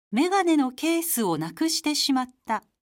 メガネのケースをなくしてしまった。